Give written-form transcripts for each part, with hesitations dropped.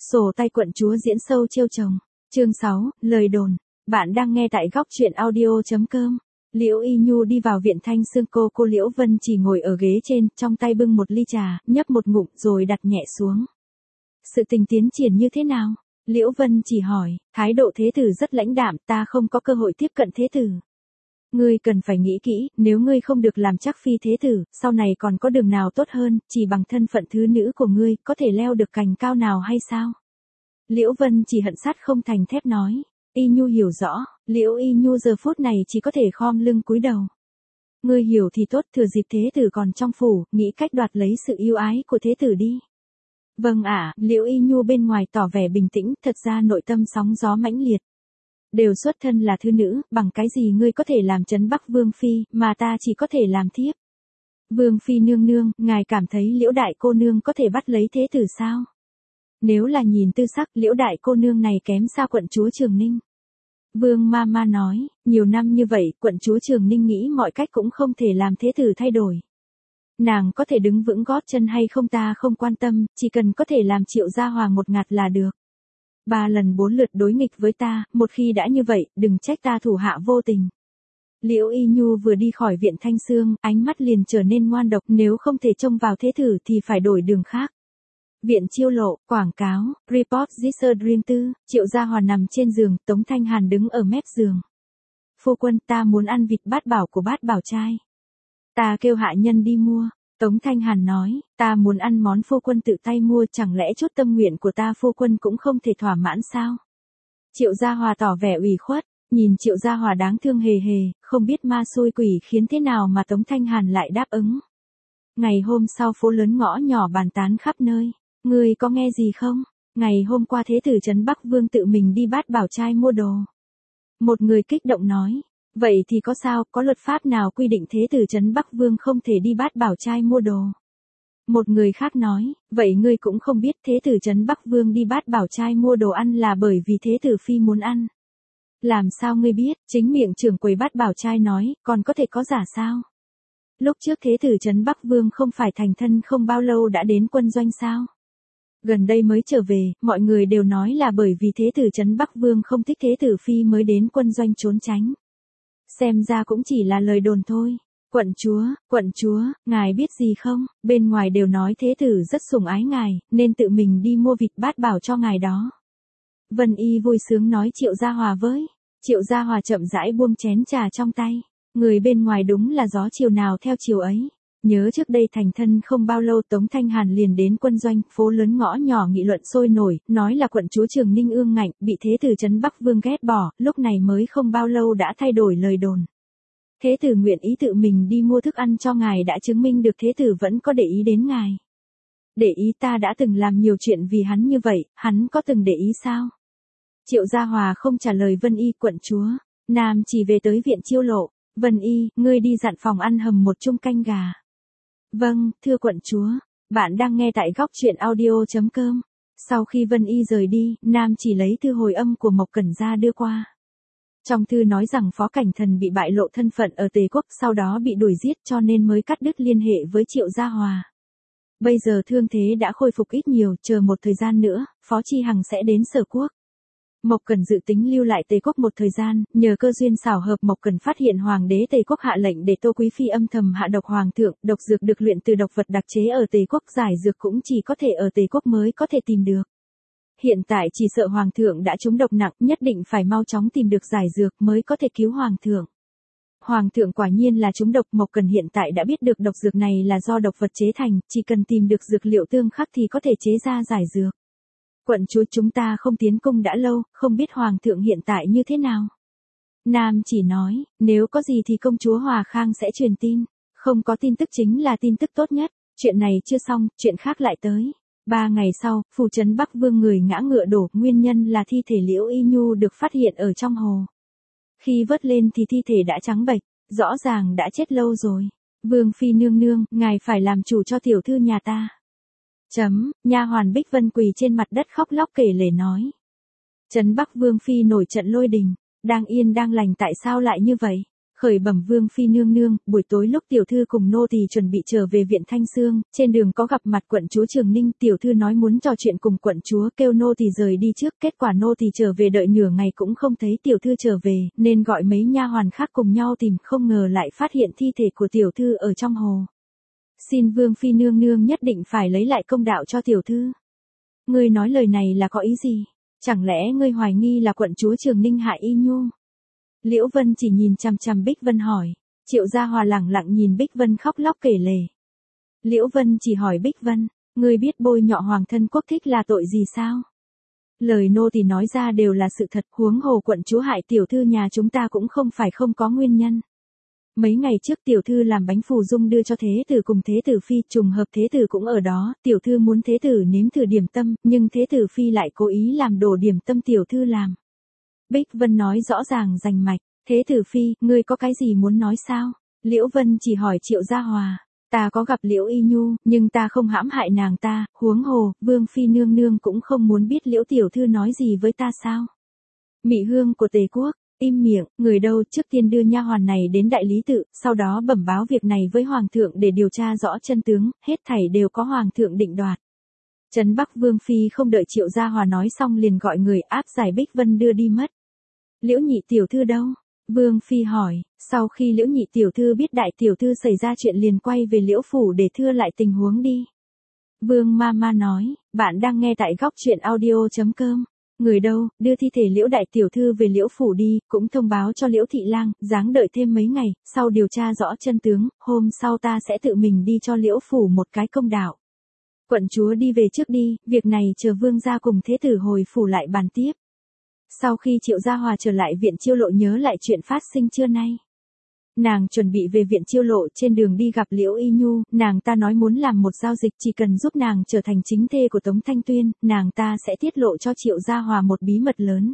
Sổ tay quận chúa diễn sâu trêu chồng. Chương 6, lời đồn. Bạn đang nghe tại góc truyện audio.com. Liễu Y Nhu đi vào viện Thanh Sương, cô Liễu Vân chỉ ngồi ở ghế trên, trong tay bưng một ly trà, nhấp một ngụm rồi đặt nhẹ xuống. Sự tình tiến triển như thế nào? Liễu Vân chỉ hỏi, thái độ thế tử rất lãnh đạm, ta không có cơ hội tiếp cận thế tử. Ngươi cần phải nghĩ kỹ, nếu ngươi không được làm chắc phi thế tử, sau này còn có đường nào tốt hơn, chỉ bằng thân phận thứ nữ của ngươi, có thể leo được cành cao nào hay sao? Liễu Vân chỉ hận sắt không thành thép nói. Y Nhu hiểu rõ, Liễu Y Nhu giờ phút này chỉ có thể khom lưng cúi đầu. Ngươi hiểu thì tốt, thừa dịp thế tử còn trong phủ, nghĩ cách đoạt lấy sự yêu ái của thế tử đi. Vâng ạ, Liễu Y Nhu bên ngoài tỏ vẻ bình tĩnh, thật ra nội tâm sóng gió mãnh liệt. Đều xuất thân là thư nữ, bằng cái gì ngươi có thể làm trấn Bắc Vương Phi, mà ta chỉ có thể làm thiếp. Vương Phi nương nương, ngài cảm thấy Liễu đại cô nương có thể bắt lấy thế tử sao? Nếu là nhìn tư sắc, Liễu đại cô nương này kém xa quận chúa Trường Ninh. Vương Mama nói, nhiều năm như vậy, quận chúa Trường Ninh nghĩ mọi cách cũng không thể làm thế tử thay đổi. Nàng có thể đứng vững gót chân hay không ta không quan tâm, chỉ cần có thể làm Triệu Gia Hòa một ngạt là được. 3 lần 4 lượt đối nghịch với ta, một khi đã như vậy, đừng trách ta thủ hạ vô tình. Liễu Y Nhu vừa đi khỏi viện Thanh Sương, ánh mắt liền trở nên ngoan độc, nếu không thể trông vào thế tử thì phải đổi đường khác. Viện Chiêu Lộ, quảng cáo, report this a dream 4, Triệu Gia Hòa nằm trên giường, Tống Thanh Hàn đứng ở mép giường. Phu quân, ta muốn ăn vịt bát bảo của bát bảo trai. Ta kêu hạ nhân đi mua. Tống Thanh Hàn nói, ta muốn ăn món phu quân tự tay mua, chẳng lẽ chút tâm nguyện của ta phu quân cũng không thể thỏa mãn sao? Triệu Gia Hòa tỏ vẻ ủy khuất, nhìn Triệu Gia Hòa đáng thương hề hề, không biết ma xui quỷ khiến thế nào mà Tống Thanh Hàn lại đáp ứng. Ngày hôm sau phố lớn ngõ nhỏ bàn tán khắp nơi, ngươi có nghe gì không? Ngày hôm qua thế tử trấn Bắc Vương tự mình đi bát bảo trai mua đồ. Một người kích động nói. Vậy thì có sao, có luật pháp nào quy định thế tử trấn Bắc Vương không thể đi bát bảo trai mua đồ? Một người khác nói, vậy ngươi cũng không biết thế tử trấn Bắc Vương đi bát bảo trai mua đồ ăn là bởi vì thế tử phi muốn ăn. Làm sao ngươi biết, chính miệng trưởng quầy bát bảo trai nói, còn có thể có giả sao? Lúc trước thế tử trấn Bắc Vương không phải thành thân không bao lâu đã đến quân doanh sao? Gần đây mới trở về, mọi người đều nói là bởi vì thế tử trấn Bắc Vương không thích thế tử phi mới đến quân doanh trốn tránh. Xem ra cũng chỉ là lời đồn thôi. Quận chúa, ngài biết gì không, bên ngoài đều nói thế tử rất sủng ái ngài, nên tự mình đi mua vịt bát bảo cho ngài đó. Vân Y vui sướng nói Triệu Gia Hòa với. Triệu Gia Hòa chậm rãi buông chén trà trong tay. Người bên ngoài đúng là gió chiều nào theo chiều ấy. Nhớ trước đây thành thân không bao lâu Tống Thanh Hàn liền đến quân doanh, phố lớn ngõ nhỏ nghị luận sôi nổi, nói là quận chúa Trường Ninh ương ngạnh, bị thế tử trấn Bắc Vương ghét bỏ, lúc này mới không bao lâu đã thay đổi lời đồn. Thế tử nguyện ý tự mình đi mua thức ăn cho ngài đã chứng minh được thế tử vẫn có để ý đến ngài. Để ý, ta đã từng làm nhiều chuyện vì hắn như vậy, hắn có từng để ý sao? Triệu Gia Hòa không trả lời Vân Y. Quận chúa, Nam chỉ về tới viện Chiêu Lộ. Vân Y, ngươi đi dặn phòng ăn hầm một chung canh gà. Vâng, thưa quận chúa. Bạn đang nghe tại góc truyện audio.com. Sau khi Vân Y rời đi, Nam chỉ lấy thư hồi âm của Mộc Cẩn ra đưa qua. Trong thư nói rằng Phó Cảnh Thần bị bại lộ thân phận ở Tề Quốc, sau đó bị đuổi giết cho nên mới cắt đứt liên hệ với Triệu Gia Hòa. Bây giờ thương thế đã khôi phục ít nhiều, chờ một thời gian nữa, Phó Chi Hằng sẽ đến Sở Quốc. Mộc Cẩn dự tính lưu lại Tề Quốc một thời gian, nhờ cơ duyên xảo hợp Mộc Cẩn phát hiện Hoàng đế Tề Quốc hạ lệnh để Tô Quý Phi âm thầm hạ độc Hoàng thượng, độc dược được luyện từ độc vật đặc chế ở Tề Quốc, giải dược cũng chỉ có thể ở Tề Quốc mới có thể tìm được. Hiện tại chỉ sợ Hoàng thượng đã trúng độc nặng, nhất định phải mau chóng tìm được giải dược mới có thể cứu Hoàng thượng. Hoàng thượng quả nhiên là trúng độc, Mộc Cẩn hiện tại đã biết được độc dược này là do độc vật chế thành, chỉ cần tìm được dược liệu tương khắc thì có thể chế ra giải dược. Quận chúa, chúng ta không tiến cung đã lâu, không biết Hoàng thượng hiện tại như thế nào. Nam chỉ nói, nếu có gì thì công chúa Hòa Khang sẽ truyền tin, không có tin tức chính là tin tức tốt nhất, chuyện này chưa xong, chuyện khác lại tới. 3 ngày sau, phủ trấn Bắc Vương người ngã ngựa đổ, nguyên nhân là thi thể Liễu Y Nhu được phát hiện ở trong hồ. Khi vớt lên thì thi thể đã trắng bệch, rõ ràng đã chết lâu rồi. Vương Phi nương nương, ngài phải làm chủ cho tiểu thư nhà ta. Nha hoàn Bích Vân quỳ trên mặt đất khóc lóc kể lể nói. Trấn Bắc Vương Phi nổi trận lôi đình, đang yên đang lành tại sao lại như vậy? Khởi bẩm Vương phi nương nương, buổi tối lúc tiểu thư cùng nô tỳ chuẩn bị trở về viện Thanh Xương, trên đường có gặp mặt quận chúa Trường Ninh, tiểu thư nói muốn trò chuyện cùng quận chúa, kêu nô tỳ rời đi trước, kết quả nô tỳ trở về đợi nửa ngày cũng không thấy tiểu thư trở về, nên gọi mấy nha hoàn khác cùng nhau tìm, không ngờ lại phát hiện thi thể của tiểu thư ở trong hồ. Xin Vương phi nương nương nhất định phải lấy lại công đạo cho tiểu thư. Ngươi nói lời này là có ý gì? Chẳng lẽ ngươi hoài nghi là quận chúa Trường Ninh hại Y Nhu? Liễu Vân chỉ nhìn chằm chằm Bích Vân hỏi. Triệu Gia Hòa lẳng lặng nhìn Bích Vân khóc lóc kể lể. Liễu Vân chỉ hỏi Bích Vân, ngươi biết bôi nhọ hoàng thân quốc thích là tội gì sao? Lời nô tỳ nói ra đều là sự thật, huống hồ quận chúa hại tiểu thư nhà chúng ta cũng không phải không có nguyên nhân. Mấy ngày trước tiểu thư làm bánh phù dung đưa cho thế tử cùng thế tử phi, trùng hợp thế tử cũng ở đó, tiểu thư muốn thế tử nếm thử điểm tâm, nhưng thế tử phi lại cố ý làm đổ điểm tâm tiểu thư làm. Bích Vân nói rõ ràng rành mạch, thế tử phi, ngươi có cái gì muốn nói sao? Liễu Vân chỉ hỏi Triệu Gia Hòa, ta có gặp Liễu Y Nhu, nhưng ta không hãm hại nàng ta, huống hồ, Vương phi nương nương cũng không muốn biết Liễu tiểu thư nói gì với ta sao? Mị hương của Tề quốc. Im miệng, người đâu, trước tiên đưa nha hoàn này đến đại lý tự, sau đó bẩm báo việc này với hoàng thượng để điều tra rõ chân tướng, hết thảy đều có hoàng thượng định đoạt. Trấn Bắc Vương phi không đợi Triệu Gia Hòa nói xong liền gọi người áp giải Bích Vân đưa đi mất. Liễu nhị tiểu thư đâu? Vương phi hỏi, sau khi Liễu nhị tiểu thư biết đại tiểu thư xảy ra chuyện liền quay về Liễu phủ để thưa lại tình huống đi. Vương Mama nói, bạn đang nghe tại góc truyện audio.com. Người đâu, đưa thi thể Liễu đại tiểu thư về Liễu phủ đi, cũng thông báo cho Liễu thị lang, ráng đợi thêm mấy ngày, sau điều tra rõ chân tướng, hôm sau ta sẽ tự mình đi cho Liễu phủ một cái công đạo. Quận chúa đi về trước đi, việc này chờ vương gia cùng thế tử hồi phủ lại bàn tiếp. Sau khi Triệu Gia Hòa trở lại viện Chiêu Lộ nhớ lại chuyện phát sinh trưa nay. Nàng chuẩn bị về viện Chiêu Lộ, trên đường đi gặp Liễu Y Nhu, nàng ta nói muốn làm một giao dịch, chỉ cần giúp nàng trở thành chính thê của Tống Thanh Tuyên, nàng ta sẽ tiết lộ cho Triệu Gia Hòa một bí mật lớn.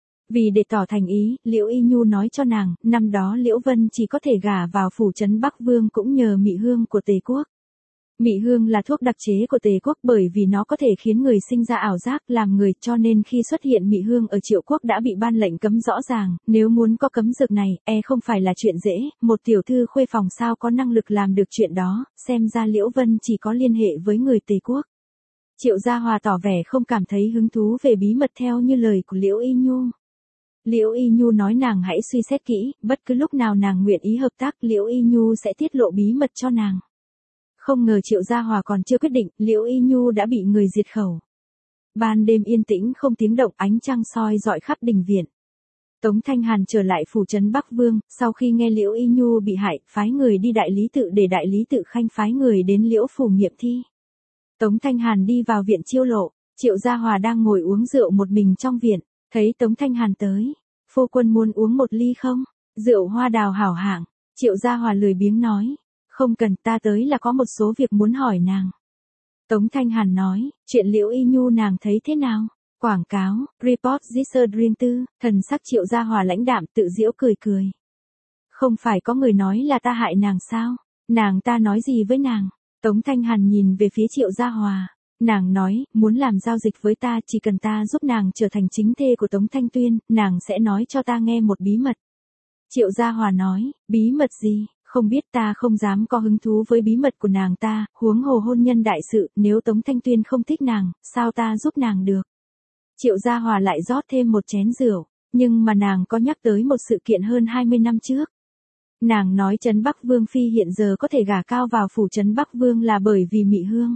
Vì để tỏ thành ý, Liễu Y Nhu nói cho nàng, năm đó Liễu Vân chỉ có thể gả vào phủ trấn Bắc Vương cũng nhờ mị hương của Tề quốc. Mị hương là thuốc đặc chế của Tề quốc bởi vì nó có thể khiến người sinh ra ảo giác làm người, cho nên khi xuất hiện mị hương ở Triệu quốc đã bị ban lệnh cấm rõ ràng, nếu muốn có cấm dược này, không phải là chuyện dễ, một tiểu thư khuê phòng sao có năng lực làm được chuyện đó, xem ra Liễu Vân chỉ có liên hệ với người Tề quốc. Triệu Gia Hòa tỏ vẻ không cảm thấy hứng thú về bí mật theo như lời của Liễu Y Nhu. Liễu Y Nhu nói nàng hãy suy xét kỹ, bất cứ lúc nào nàng nguyện ý hợp tác, Liễu Y Nhu sẽ tiết lộ bí mật cho nàng. Không ngờ Triệu Gia Hòa còn chưa quyết định, Liễu Y Nhu đã bị người diệt khẩu. Ban đêm yên tĩnh không tiếng động, ánh trăng soi rọi khắp đình viện. Tống Thanh Hàn trở lại phủ trấn Bắc Vương, sau khi nghe Liễu Y Nhu bị hại, phái người đi đại lý tự để đại lý tự khanh phái người đến Liễu phủ nghiệm thi. Tống Thanh Hàn đi vào viện Chiêu Lộ, Triệu Gia Hòa đang ngồi uống rượu một mình trong viện, thấy Tống Thanh Hàn tới, phu quân muốn uống một ly không? Rượu hoa đào hảo hạng, Triệu Gia Hòa lười biếng nói. Không cần, ta tới là có một số việc muốn hỏi nàng. Tống Thanh Hàn nói, chuyện Liễu Y Nhu nàng thấy thế nào? Quảng cáo, report this dream tư, thần sắc Triệu Gia Hòa lãnh đạm tự giễu cười cười. Không phải có người nói là ta hại nàng sao? Nàng ta nói gì với nàng? Tống Thanh Hàn nhìn về phía Triệu Gia Hòa. Nàng nói, muốn làm giao dịch với ta chỉ cần ta giúp nàng trở thành chính thê của Tống Thanh Tuyên, nàng sẽ nói cho ta nghe một bí mật. Triệu Gia Hòa nói, bí mật gì? Không biết, ta không dám có hứng thú với bí mật của nàng ta, huống hồ hôn nhân đại sự, nếu Tống Thanh Tuyên không thích nàng, sao ta giúp nàng được? Triệu Gia Hòa lại rót thêm một chén rượu, nhưng mà nàng có nhắc tới một sự kiện hơn 20 năm trước. Nàng nói trấn Bắc Vương phi hiện giờ có thể gả cao vào phủ trấn Bắc Vương là bởi vì mị hương.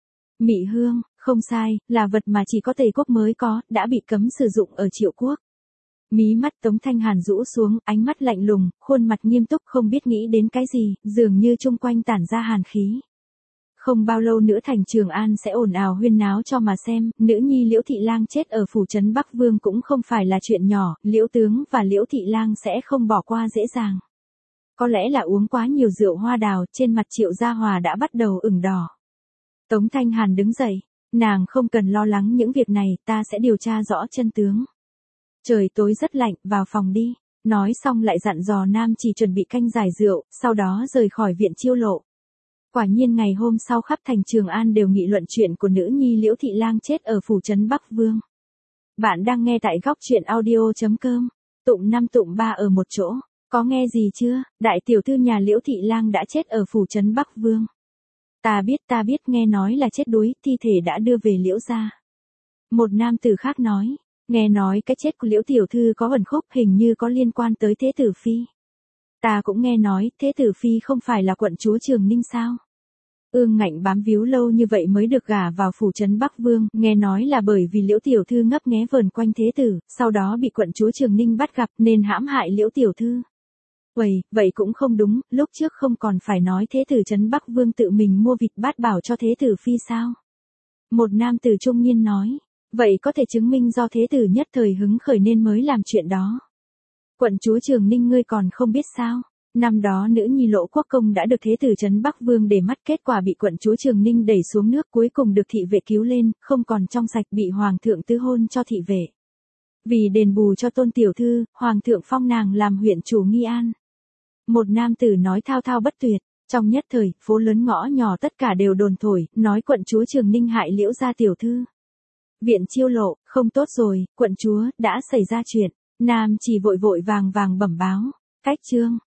Mị hương, không sai, là vật mà chỉ có Tề quốc mới có, đã bị cấm sử dụng ở Triệu quốc. Mí mắt Tống Thanh Hàn rũ xuống, ánh mắt lạnh lùng, khuôn mặt nghiêm túc không biết nghĩ đến cái gì, dường như chung quanh tản ra hàn khí. Không bao lâu nữa thành Trường An sẽ ồn ào huyên náo cho mà xem, nữ nhi Liễu Thị Lang chết ở phủ trấn Bắc Vương cũng không phải là chuyện nhỏ, Liễu tướng và Liễu Thị Lang sẽ không bỏ qua dễ dàng. Có lẽ là uống quá nhiều rượu hoa đào, trên mặt Triệu Gia Hòa đã bắt đầu ửng đỏ. Tống Thanh Hàn đứng dậy, nàng không cần lo lắng những việc này, ta sẽ điều tra rõ chân tướng. Trời tối rất lạnh, vào phòng đi. Nói xong lại dặn dò Nam Chỉ chuẩn bị canh giải rượu, sau đó rời khỏi viện Chiêu Lộ. Quả nhiên ngày hôm sau khắp thành Trường An đều nghị luận chuyện của nữ nhi Liễu Thị Lang chết ở phủ trấn Bắc Vương. Bạn đang nghe tại góc truyện audio.com, tụng 5 tụng 3 ở một chỗ. Có nghe gì chưa, đại tiểu thư nhà Liễu Thị Lang đã chết ở phủ trấn Bắc Vương. Ta biết nghe nói là chết đuối, thi thể đã đưa về Liễu gia. Một nam tử khác nói, nghe nói cái chết của Liễu tiểu thư có ẩn khúc, hình như có liên quan tới Thế tử phi. Ta cũng nghe nói, Thế tử phi không phải là quận chúa Trường Ninh sao? Ương Ngạnh bám víu lâu như vậy mới được gả vào phủ trấn Bắc Vương, nghe nói là bởi vì Liễu tiểu thư ngấp nghé vờn quanh Thế tử, sau đó bị quận chúa Trường Ninh bắt gặp nên hãm hại Liễu tiểu thư. Vậy cũng không đúng, lúc trước không còn phải nói Thế tử trấn Bắc Vương tự mình mua vịt bát bảo cho Thế tử phi sao? Một nam tử trung niên nói, vậy có thể chứng minh do Thế tử nhất thời hứng khởi nên mới làm chuyện đó. Quận chúa Trường Ninh ngươi còn không biết sao? Năm đó nữ nhi Lỗ Quốc Công đã được Thế tử trấn Bắc Vương để mắt, kết quả bị quận chúa Trường Ninh đẩy xuống nước, cuối cùng được thị vệ cứu lên, không còn trong sạch, bị hoàng thượng tứ hôn cho thị vệ. Vì đền bù cho Tôn tiểu thư, hoàng thượng phong nàng làm huyện chủ Nghi An. Một nam tử nói thao thao bất tuyệt, trong nhất thời, phố lớn ngõ nhỏ tất cả đều đồn thổi, nói quận chúa Trường Ninh hại Liễu gia tiểu thư. Viện Chiêu Lộ, không tốt rồi, quận chúa, đã xảy ra chuyện. Nam chỉ vội vàng bẩm báo. Cách chương